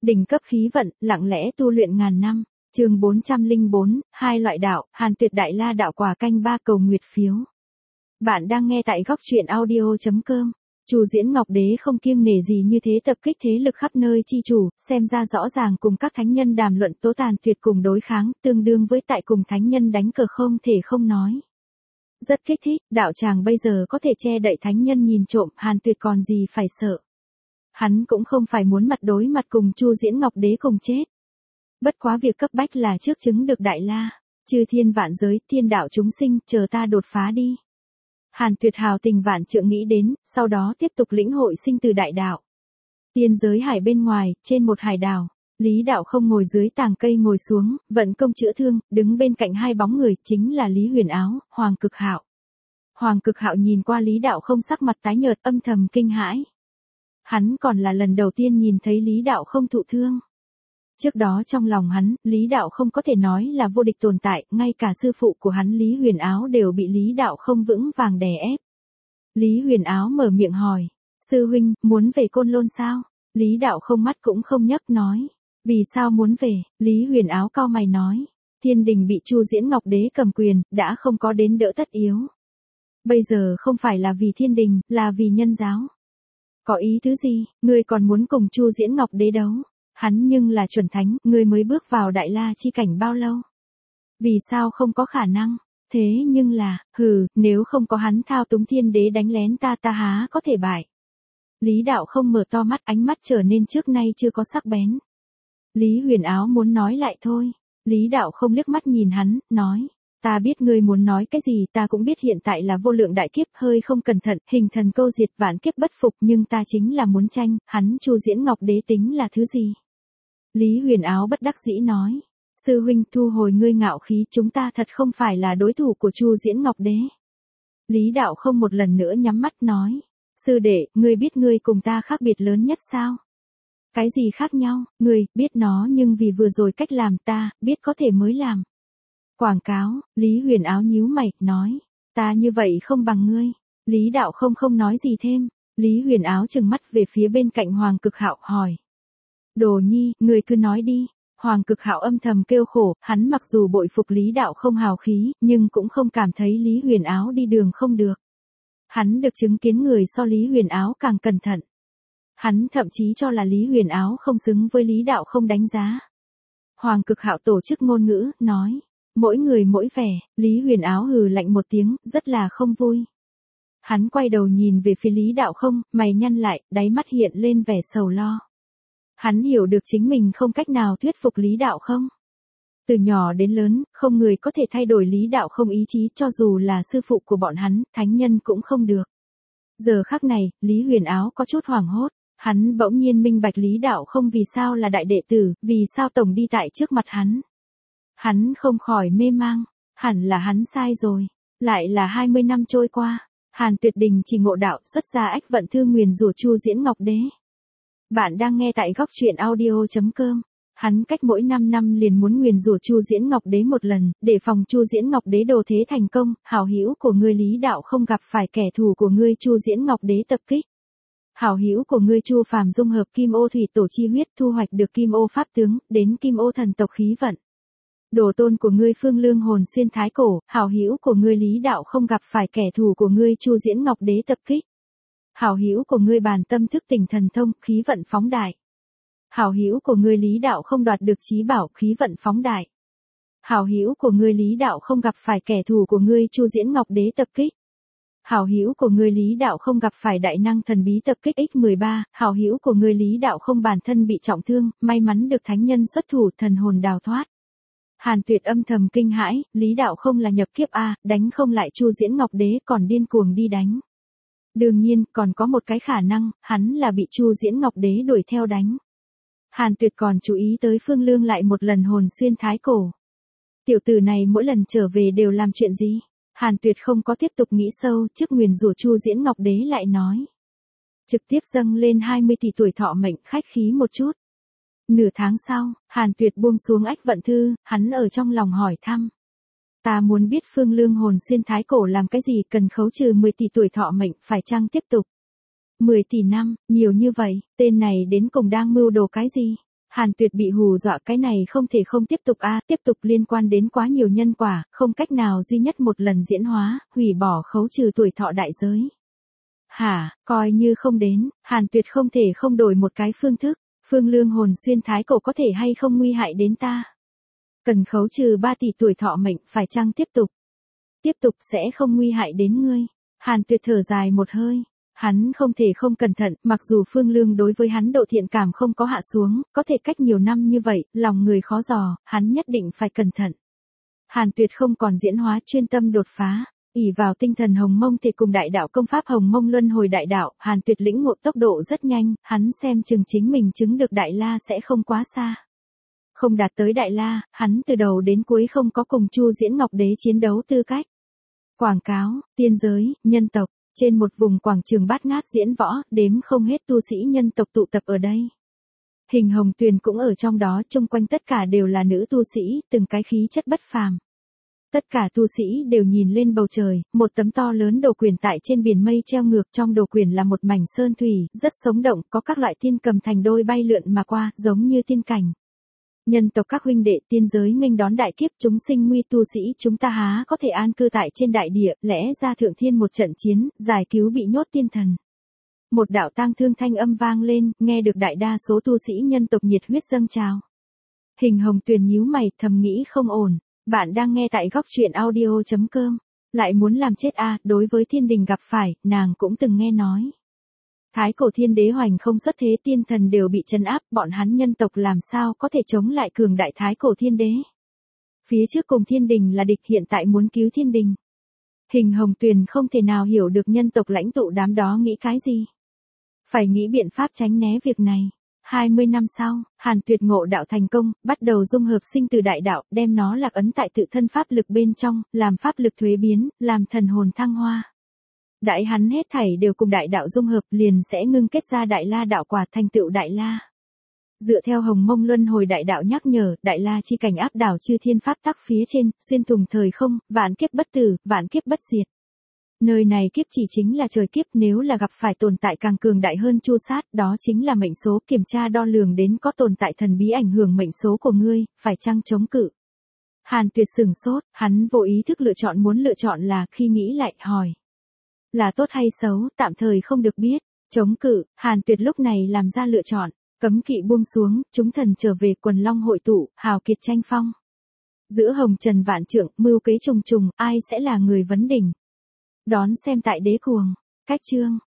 Đỉnh cấp khí vận, lặng lẽ tu luyện ngàn năm. Chương 404, hai loại đạo, Hàn Tuyệt Đại La đạo quả canh 3 cầu nguyệt phiếu. Bạn đang nghe tại góc truyện audio.com. Chu Diễn Ngọc Đế không kiêng nể gì như thế tập kích thế lực khắp nơi chi chủ, xem ra rõ ràng cùng các thánh nhân đàm luận tố tàn tuyệt cùng đối kháng, tương đương với tại cùng thánh nhân đánh cờ không thể không nói. Rất kích thích, đạo tràng bây giờ có thể che đậy thánh nhân nhìn trộm, Hàn Tuyệt còn gì phải sợ. Hắn cũng không phải muốn mặt đối mặt cùng Chu Diễn Ngọc Đế cùng chết. Bất quá việc cấp bách là trước chứng được Đại La, chư thiên vạn giới, thiên đạo chúng sinh, chờ ta đột phá đi. Hàn Tuyệt hào tình vạn trượng nghĩ đến, sau đó tiếp tục lĩnh hội sinh từ đại đạo. Tiên giới hải bên ngoài, trên một hải đảo, Lý Đạo không ngồi dưới tàng cây ngồi xuống, vận công chữa thương, đứng bên cạnh hai bóng người, chính là Lý Huyền Áo, Hoàng Cực Hạo. Hoàng Cực Hạo nhìn qua Lý Đạo không sắc mặt tái nhợt, âm thầm kinh hãi. Hắn còn là lần đầu tiên nhìn thấy Lý Đạo không thụ thương. Trước đó trong lòng hắn, Lý Đạo không có thể nói là vô địch tồn tại, ngay cả sư phụ của hắn Lý Huyền Áo đều bị Lý Đạo không vững vàng đè ép. Lý Huyền Áo mở miệng hỏi, sư huynh, muốn về Côn Lôn sao? Lý Đạo không mắt cũng không nhấc nói, vì sao muốn về? Lý Huyền Áo cau mày nói, thiên đình bị Chu Diễn Ngọc Đế cầm quyền, đã không có đến đỡ tất yếu. Bây giờ không phải là vì thiên đình, là vì nhân giáo. Có ý tứ gì, ngươi còn muốn cùng Chu Diễn Ngọc Đế đấu? Hắn nhưng là chuẩn thánh, ngươi mới bước vào Đại La chi cảnh bao lâu? Vì sao không có khả năng? Thế nhưng là, nếu không có hắn thao túng thiên đế đánh lén ta há có thể bại. Lý Đạo không mở to mắt, ánh mắt trở nên trước nay chưa có sắc bén. Lý Huyền Áo muốn nói lại thôi. Lý Đạo không liếc mắt nhìn hắn, nói, ta biết ngươi muốn nói cái gì, ta cũng biết hiện tại là vô lượng đại kiếp, hơi không cẩn thận, hình thần câu diệt, vạn kiếp bất phục, nhưng ta chính là muốn tranh, hắn Chu Diễn Ngọc Đế tính là thứ gì? Lý Huyền Áo bất đắc dĩ nói, sư huynh thu hồi ngươi ngạo khí, chúng ta thật không phải là đối thủ của Chu Diễn Ngọc Đế. Lý Đạo không một lần nữa nhắm mắt nói, sư đệ, ngươi biết ngươi cùng ta khác biệt lớn nhất sao? Cái gì khác nhau, ngươi biết nó nhưng vì vừa rồi cách làm ta, biết có thể mới làm. Quảng cáo, Lý Huyền Áo nhíu mày, nói, ta như vậy không bằng ngươi. Lý Đạo không nói gì thêm. Lý Huyền Áo trừng mắt về phía bên cạnh Hoàng Cực Hạo, hỏi, Đồ Nhi, ngươi cứ nói đi. Hoàng Cực Hạo âm thầm kêu khổ, hắn mặc dù bội phục Lý Đạo không hào khí, nhưng cũng không cảm thấy Lý Huyền Áo đi đường không được. Hắn được chứng kiến người so Lý Huyền Áo càng cẩn thận. Hắn thậm chí cho là Lý Huyền Áo không xứng với Lý Đạo không đánh giá. Hoàng Cực Hạo tổ chức ngôn ngữ, nói, mỗi người mỗi vẻ. Lý Huyền Áo hừ lạnh một tiếng, rất là không vui. Hắn quay đầu nhìn về phía Lý Đạo không, mày nhăn lại, đáy mắt hiện lên vẻ sầu lo. Hắn hiểu được chính mình không cách nào thuyết phục Lý Đạo không. Từ nhỏ đến lớn, không người có thể thay đổi Lý Đạo không ý chí, cho dù là sư phụ của bọn hắn, thánh nhân cũng không được. Giờ khắc này, Lý Huyền Áo có chút hoảng hốt. Hắn bỗng nhiên minh bạch Lý Đạo không vì sao là đại đệ tử, vì sao tổng đi tại trước mặt hắn. Hắn không khỏi mê mang, hẳn là hắn sai rồi. Lại là 20 năm trôi qua, Hàn Tuyệt đình chỉ ngộ đạo, xuất ra ách vận thư nguyền rủa Chu Diễn Ngọc Đế. Bạn đang nghe tại góc truyện audio.com. Hắn cách mỗi 5 năm liền muốn nguyền rủa Chu Diễn Ngọc Đế một lần, để phòng Chu Diễn Ngọc Đế đồ thế thành công, hảo hữu của ngươi Lý Đạo không gặp phải kẻ thù của ngươi Chu Diễn Ngọc Đế tập kích. Hảo hữu của ngươi Chu Phàm dung hợp Kim Ô thủy tổ chi huyết, thu hoạch được Kim Ô pháp tướng, đến Kim Ô thần tộc khí vận. Đồ tôn của ngươi Phương Lương hồn xuyên thái cổ, hảo hữu của ngươi Lý Đạo không gặp phải kẻ thù của ngươi Chu Diễn Ngọc Đế tập kích. Hảo hữu của ngươi Bàn Tâm thức tỉnh thần thông, khí vận phóng đại. Hảo hữu của ngươi Lý Đạo không đoạt được chí bảo, khí vận phóng đại. Hảo hữu của ngươi Lý Đạo không gặp phải kẻ thù của ngươi Chu Diễn Ngọc Đế tập kích. Hảo hữu của ngươi Lý Đạo không gặp phải đại năng thần bí tập kích X13, hảo hữu của ngươi Lý Đạo không bản thân bị trọng thương, may mắn được thánh nhân xuất thủ, thần hồn đào thoát. Hàn Tuyệt âm thầm kinh hãi, Lý Đạo không là nhập kiếp a, đánh không lại Chu Diễn Ngọc Đế còn điên cuồng đi đánh. Đương nhiên, còn có một cái khả năng, hắn là bị Chu Diễn Ngọc Đế đuổi theo đánh. Hàn Tuyệt còn chú ý tới Phương Lương lại một lần hồn xuyên thái cổ. Tiểu tử này mỗi lần trở về đều làm chuyện gì? Hàn Tuyệt không có tiếp tục nghĩ sâu, trước nguyền rủa Chu Diễn Ngọc Đế lại nói. Trực tiếp dâng lên 20 tỷ tuổi thọ mệnh, khách khí một chút. Nửa tháng sau, Hàn Tuyệt buông xuống ách vận thư, hắn ở trong lòng hỏi thăm. Ta muốn biết Phương Lương hồn xuyên thái cổ làm cái gì, cần khấu trừ 10 tỷ tuổi thọ mệnh, phải chăng tiếp tục? 10 tỷ năm, nhiều như vậy, tên này đến cùng đang mưu đồ cái gì? Hàn Tuyệt bị hù dọa, cái này không thể không tiếp tục tiếp tục liên quan đến quá nhiều nhân quả, không cách nào duy nhất một lần diễn hóa, hủy bỏ khấu trừ tuổi thọ đại giới. Hả, coi như không đến, Hàn Tuyệt không thể không đổi một cái phương thức, Phương Lương hồn xuyên thái cổ có thể hay không nguy hại đến ta. Cần khấu trừ 3 tỷ tuổi thọ mệnh, phải chăng tiếp tục? Tiếp tục sẽ không nguy hại đến ngươi. Hàn Tuyệt thở dài một hơi. Hắn không thể không cẩn thận, mặc dù Phương Lương đối với hắn độ thiện cảm không có hạ xuống, có thể cách nhiều năm như vậy, lòng người khó dò, hắn nhất định phải cẩn thận. Hàn Tuyệt không còn diễn hóa, chuyên tâm đột phá, ỷ vào tinh thần hồng mông thể cùng đại đạo công pháp hồng mông luân hồi đại đạo, Hàn Tuyệt lĩnh ngộ tốc độ rất nhanh, hắn xem chừng chính mình chứng được đại la sẽ không quá xa. Không đạt tới đại la, hắn từ đầu đến cuối không có cùng Chu Diễn Ngọc Đế chiến đấu tư cách. Quảng cáo, tiên giới, nhân tộc. Trên một vùng quảng trường bát ngát diễn võ, đếm không hết tu sĩ nhân tộc tụ tập ở đây. Hình Hồng Tuyền cũng ở trong đó, chung quanh tất cả đều là nữ tu sĩ, từng cái khí chất bất phàm. Tất cả tu sĩ đều nhìn lên bầu trời, một tấm to lớn đồ quyển tại trên biển mây treo ngược, trong đồ quyển là một mảnh sơn thủy, rất sống động, có các loại tiên cầm thành đôi bay lượn mà qua, giống như tiên cảnh. Nhân tộc các huynh đệ, tiên giới nghênh đón đại kiếp, chúng sinh nguy, tu sĩ chúng ta há có thể an cư tại trên đại địa, lẽ ra thượng thiên một trận chiến, giải cứu bị nhốt tiên thần. Một đạo tang thương thanh âm vang lên, nghe được đại đa số tu sĩ nhân tộc nhiệt huyết dâng trào. Hình Hồng Tuyền nhíu mày, thầm nghĩ không ổn. Bạn đang nghe tại góc truyện audio.com. Lại muốn làm chết đối với thiên đình gặp phải, nàng cũng từng nghe nói. Thái cổ thiên đế hoành không xuất thế, tiên thần đều bị trấn áp, bọn hắn nhân tộc làm sao có thể chống lại cường đại thái cổ thiên đế. Phía trước cùng thiên đình là địch, hiện tại muốn cứu thiên đình. Hình Hồng Tuyền không thể nào hiểu được nhân tộc lãnh tụ đám đó nghĩ cái gì. Phải nghĩ biện pháp tránh né việc này. 20 năm sau, Hàn Tuyệt ngộ đạo thành công, bắt đầu dung hợp sinh từ đại đạo, đem nó lạc ấn tại tự thân pháp lực bên trong, làm pháp lực thuế biến, làm thần hồn thăng hoa. Đại hắn hết thảy đều cùng đại đạo dung hợp, liền sẽ ngưng kết ra đại la đạo quả, thành tựu đại la. Dựa theo hồng mông luân hồi đại đạo nhắc nhở, đại la chi cảnh áp đảo chư thiên pháp tắc phía trên, xuyên thủng thời không, vạn kiếp bất tử, vạn kiếp bất diệt. Nơi này kiếp chỉ chính là trời kiếp, nếu là gặp phải tồn tại càng cường đại hơn chu sát, đó chính là mệnh số, kiểm tra đo lường đến có tồn tại thần bí ảnh hưởng mệnh số của ngươi, phải chăng chống cự. Hàn Tuyệt sửng sốt, hắn vô ý thức lựa chọn, muốn lựa chọn là, khi nghĩ lại, hỏi. Là tốt hay xấu, tạm thời không được biết. Chống cự, Hàn Tuyệt lúc này làm ra lựa chọn. Cấm kỵ buông xuống, chúng thần trở về, quần long hội tụ, hào kiệt tranh phong. Giữa hồng trần vạn trượng, mưu kế trùng trùng, ai sẽ là người vấn đỉnh. Đón xem tại Đế Cuồng. Cách chương.